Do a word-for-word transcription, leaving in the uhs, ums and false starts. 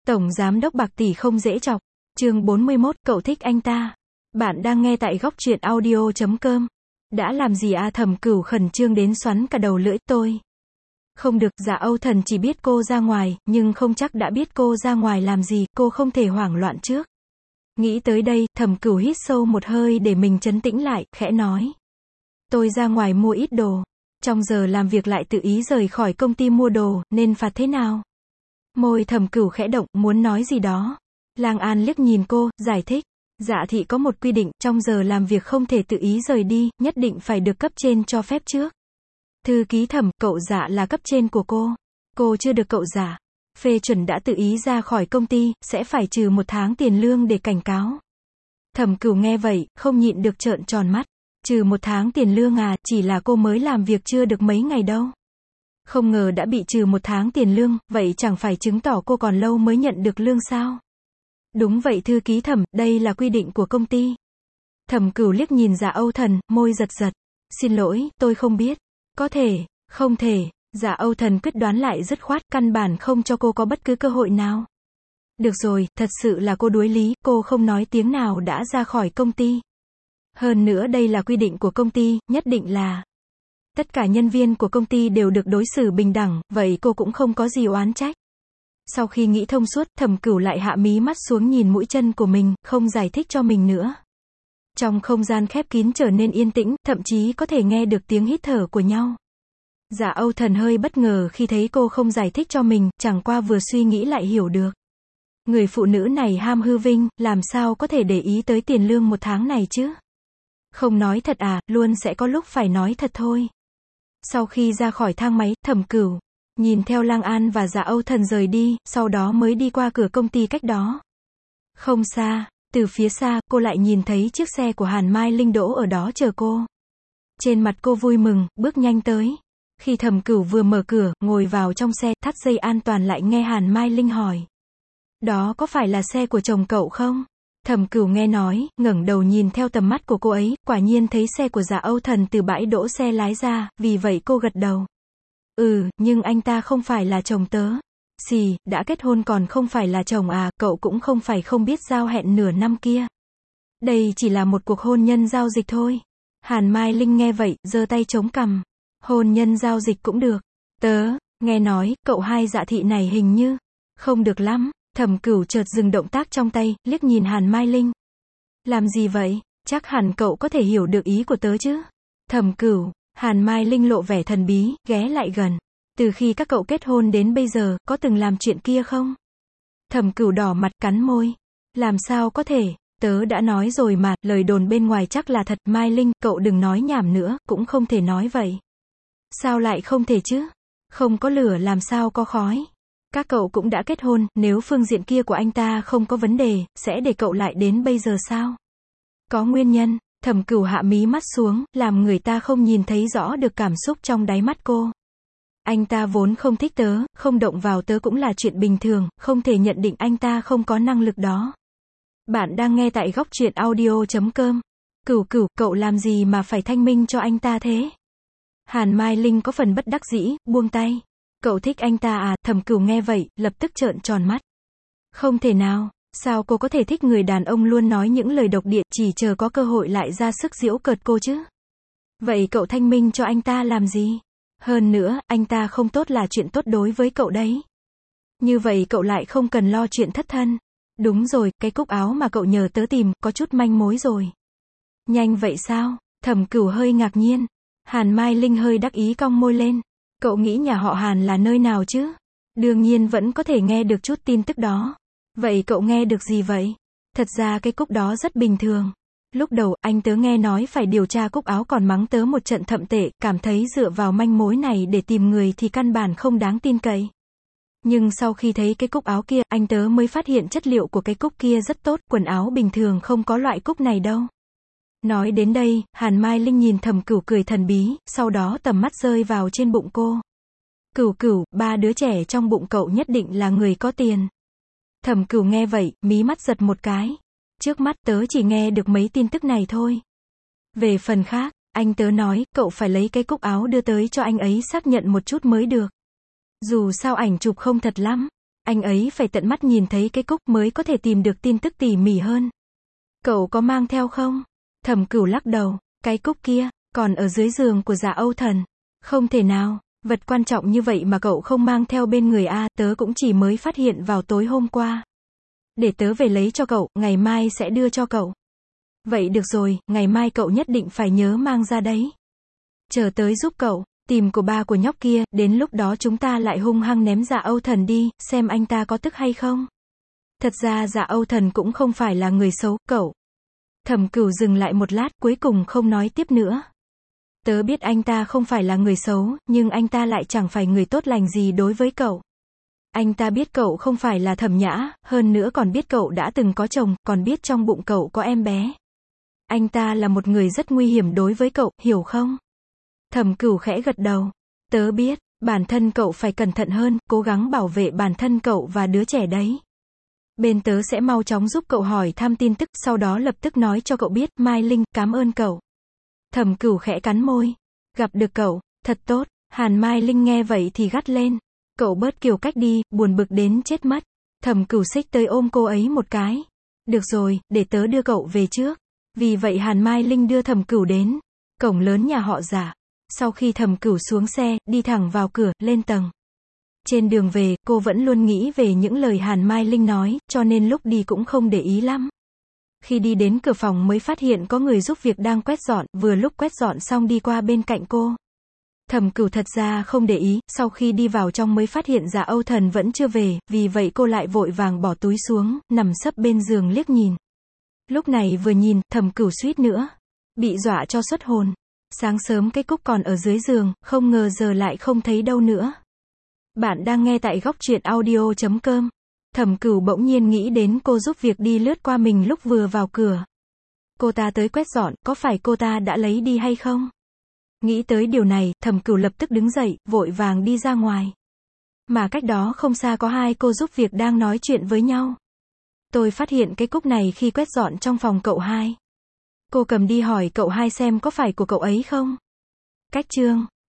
Tổng giám đốc bạc tỷ không dễ chọc. Chương bốn mươi mốt, cậu thích anh ta. Bạn đang nghe tại góc truyện audio chấm com. Đã làm gì à? Thẩm Cửu khẩn trương đến xoắn cả đầu lưỡi. Tôi không được. Dạ Âu Thần chỉ biết cô ra ngoài, nhưng không chắc đã biết cô ra ngoài làm gì, cô không thể hoảng loạn trước. Nghĩ tới đây, Thẩm Cửu hít sâu một hơi để mình trấn tĩnh lại, khẽ nói. Tôi ra ngoài mua ít đồ. Trong giờ làm việc lại tự ý rời khỏi công ty mua đồ, nên phạt thế nào? Môi Thẩm Cửu khẽ động, muốn nói gì đó. Lang An liếc nhìn cô, giải thích. Dạ thị có một quy định, trong giờ làm việc không thể tự ý rời đi, nhất định phải được cấp trên cho phép trước. Thư ký Thẩm, cậu Dạ là cấp trên của cô. Cô chưa được cậu Dạ phê chuẩn đã tự ý ra khỏi công ty, sẽ phải trừ một tháng tiền lương để cảnh cáo. Thẩm Cửu nghe vậy, không nhịn được trợn tròn mắt. Trừ một tháng tiền lương à? Chỉ là cô mới làm việc chưa được mấy ngày đâu. Không ngờ đã bị trừ một tháng tiền lương, vậy chẳng phải chứng tỏ cô còn lâu mới nhận được lương sao? Đúng vậy thư ký Thẩm, đây là quy định của công ty. Thẩm Cửu liếc nhìn Dạ Âu Thần, môi giật giật. Xin lỗi, tôi không biết. Có thể, không thể. Dạ Âu Thần quyết đoán lại dứt khoát, căn bản không cho cô có bất cứ cơ hội nào. Được rồi, thật sự là cô đuối lý, cô không nói tiếng nào đã ra khỏi công ty. Hơn nữa đây là quy định của công ty, nhất định là tất cả nhân viên của công ty đều được đối xử bình đẳng, vậy cô cũng không có gì oán trách. Sau khi nghĩ thông suốt, Thẩm Cửu lại hạ mí mắt xuống nhìn mũi chân của mình, không giải thích cho mình nữa. Trong không gian khép kín trở nên yên tĩnh, thậm chí có thể nghe được tiếng hít thở của nhau. Dạ Âu Thần hơi bất ngờ khi thấy cô không giải thích cho mình, chẳng qua vừa suy nghĩ lại hiểu được. Người phụ nữ này ham hư vinh, làm sao có thể để ý tới tiền lương một tháng này chứ? Không nói thật à, luôn sẽ có lúc phải nói thật thôi. Sau khi ra khỏi thang máy, Thẩm Cửu nhìn theo Lang An và Dạ Âu Thần rời đi, sau đó mới đi qua cửa công ty cách đó. Không xa, từ phía xa, cô lại nhìn thấy chiếc xe của Hàn Mai Linh đỗ ở đó chờ cô. Trên mặt cô vui mừng, bước nhanh tới. Khi Thẩm Cửu vừa mở cửa, ngồi vào trong xe, thắt dây an toàn lại nghe Hàn Mai Linh hỏi. Đó có phải là xe của chồng cậu không? Thẩm Cửu nghe nói, ngẩng đầu nhìn theo tầm mắt của cô ấy, quả nhiên thấy xe của Dạ Âu Thần từ bãi đỗ xe lái ra, vì vậy cô gật đầu. Ừ, nhưng anh ta không phải là chồng tớ. Xì, đã kết hôn còn không phải là chồng à? Cậu cũng không phải không biết giao hẹn nửa năm kia. Đây chỉ là một cuộc hôn nhân giao dịch thôi. Hàn Mai Linh nghe vậy, giơ tay chống cằm. Hôn nhân giao dịch cũng được. Tớ, nghe nói, cậu hai Dạ thị này hình như không được lắm. Thẩm Cửu chợt dừng động tác trong tay, liếc nhìn Hàn Mai Linh. Làm gì vậy? Chắc hẳn cậu có thể hiểu được ý của tớ chứ? Thẩm Cửu, Hàn Mai Linh lộ vẻ thần bí, ghé lại gần. Từ khi các cậu kết hôn đến bây giờ, có từng làm chuyện kia không? Thẩm Cửu đỏ mặt cắn môi. Làm sao có thể? Tớ đã nói rồi mà, lời đồn bên ngoài chắc là thật. Mai Linh, cậu đừng nói nhảm nữa, cũng không thể nói vậy. Sao lại không thể chứ? Không có lửa làm sao có khói? Các cậu cũng đã kết hôn, nếu phương diện kia của anh ta không có vấn đề, sẽ để cậu lại đến bây giờ sao? Có nguyên nhân. Thẩm Cửu hạ mí mắt xuống, làm người ta không nhìn thấy rõ được cảm xúc trong đáy mắt cô. Anh ta vốn không thích tớ, không động vào tớ cũng là chuyện bình thường, không thể nhận định anh ta không có năng lực đó. Bạn đang nghe tại góc truyện audio chấm com. Cửu Cửu, cậu làm gì mà phải thanh minh cho anh ta thế? Hàn Mai Linh có phần bất đắc dĩ, buông tay. Cậu thích anh ta à? Thẩm Cửu nghe vậy, lập tức trợn tròn mắt. Không thể nào, sao cô có thể thích người đàn ông luôn nói những lời độc địa, chỉ chờ có cơ hội lại ra sức giễu cợt cô chứ? Vậy cậu thanh minh cho anh ta làm gì? Hơn nữa, anh ta không tốt là chuyện tốt đối với cậu đấy. Như vậy cậu lại không cần lo chuyện thất thân. Đúng rồi, cái cúc áo mà cậu nhờ tớ tìm, có chút manh mối rồi. Nhanh vậy sao? Thẩm Cửu hơi ngạc nhiên. Hàn Mai Linh hơi đắc ý cong môi lên. Cậu nghĩ nhà họ Hàn là nơi nào chứ? Đương nhiên vẫn có thể nghe được chút tin tức đó. Vậy cậu nghe được gì vậy? Thật ra cái cúc đó rất bình thường. Lúc đầu, anh tớ nghe nói phải điều tra cúc áo còn mắng tớ một trận thậm tệ, cảm thấy dựa vào manh mối này để tìm người thì căn bản không đáng tin cậy. Nhưng sau khi thấy cái cúc áo kia, anh tớ mới phát hiện chất liệu của cái cúc kia rất tốt, quần áo bình thường không có loại cúc này đâu. Nói đến đây, Hàn Mai Linh nhìn Thẩm Cửu cười thần bí, sau đó tầm mắt rơi vào trên bụng cô. Cửu Cửu, ba đứa trẻ trong bụng cậu nhất định là người có tiền. Thẩm Cửu nghe vậy, mí mắt giật một cái. Trước mắt tớ chỉ nghe được mấy tin tức này thôi. Về phần khác, anh tớ nói, cậu phải lấy cái cúc áo đưa tới cho anh ấy xác nhận một chút mới được. Dù sao ảnh chụp không thật lắm. Anh ấy phải tận mắt nhìn thấy cái cúc mới có thể tìm được tin tức tỉ mỉ hơn. Cậu có mang theo không? Thẩm Cửu lắc đầu, cái cúc kia, còn ở dưới giường của Dạ Âu Thần. Không thể nào, vật quan trọng như vậy mà cậu không mang theo bên người a, tớ cũng chỉ mới phát hiện vào tối hôm qua. Để tớ về lấy cho cậu, ngày mai sẽ đưa cho cậu. Vậy được rồi, ngày mai cậu nhất định phải nhớ mang ra đấy. Chờ tới giúp cậu, tìm của ba của nhóc kia, đến lúc đó chúng ta lại hung hăng ném Dạ Âu Thần đi, xem anh ta có tức hay không. Thật ra Dạ Âu Thần cũng không phải là người xấu, cậu. Thẩm Cửu dừng lại một lát, cuối cùng không nói tiếp nữa. Tớ biết anh ta không phải là người xấu, nhưng anh ta lại chẳng phải người tốt lành gì đối với cậu. Anh ta biết cậu không phải là Thẩm Nhã, hơn nữa còn biết cậu đã từng có chồng, còn biết trong bụng cậu có em bé. Anh ta là một người rất nguy hiểm đối với cậu, hiểu không? Thẩm Cửu khẽ gật đầu. Tớ biết, bản thân cậu phải cẩn thận hơn, cố gắng bảo vệ bản thân cậu và đứa trẻ đấy. Bên tớ sẽ mau chóng giúp cậu hỏi thăm tin tức, sau đó lập tức nói cho cậu biết. Mai Linh, cảm ơn cậu. Thẩm Cửu khẽ cắn môi. Gặp được cậu, thật tốt. Hàn Mai Linh nghe vậy thì gắt lên. Cậu bớt kiều cách đi, buồn bực đến chết mất. Thẩm Cửu xích tới ôm cô ấy một cái. Được rồi, để tớ đưa cậu về trước. Vì vậy Hàn Mai Linh đưa Thẩm Cửu đến cổng lớn nhà họ Dạ. Sau khi Thẩm Cửu xuống xe, đi thẳng vào cửa, lên tầng. Trên đường về, cô vẫn luôn nghĩ về những lời Hàn Mai Linh nói, cho nên lúc đi cũng không để ý lắm. Khi đi đến cửa phòng mới phát hiện có người giúp việc đang quét dọn, vừa lúc quét dọn xong đi qua bên cạnh cô. Thẩm Cửu thật ra không để ý, sau khi đi vào trong mới phát hiện Dạ Âu Thần vẫn chưa về, vì vậy cô lại vội vàng bỏ túi xuống, nằm sấp bên giường liếc nhìn. Lúc này vừa nhìn, Thẩm Cửu suýt nữa bị dọa cho xuất hồn. Sáng sớm cái cúc còn ở dưới giường, không ngờ giờ lại không thấy đâu nữa. Bạn đang nghe tại góc truyện audio chấm com. Thẩm Cửu bỗng nhiên nghĩ đến cô giúp việc đi lướt qua mình lúc vừa vào cửa. Cô ta tới quét dọn, có phải cô ta đã lấy đi hay không? Nghĩ tới điều này, Thẩm Cửu lập tức đứng dậy, vội vàng đi ra ngoài. Mà cách đó không xa có hai cô giúp việc đang nói chuyện với nhau. Tôi phát hiện cái cúc này khi quét dọn trong phòng cậu hai. Cô cầm đi hỏi cậu hai xem có phải của cậu ấy không? Cách chương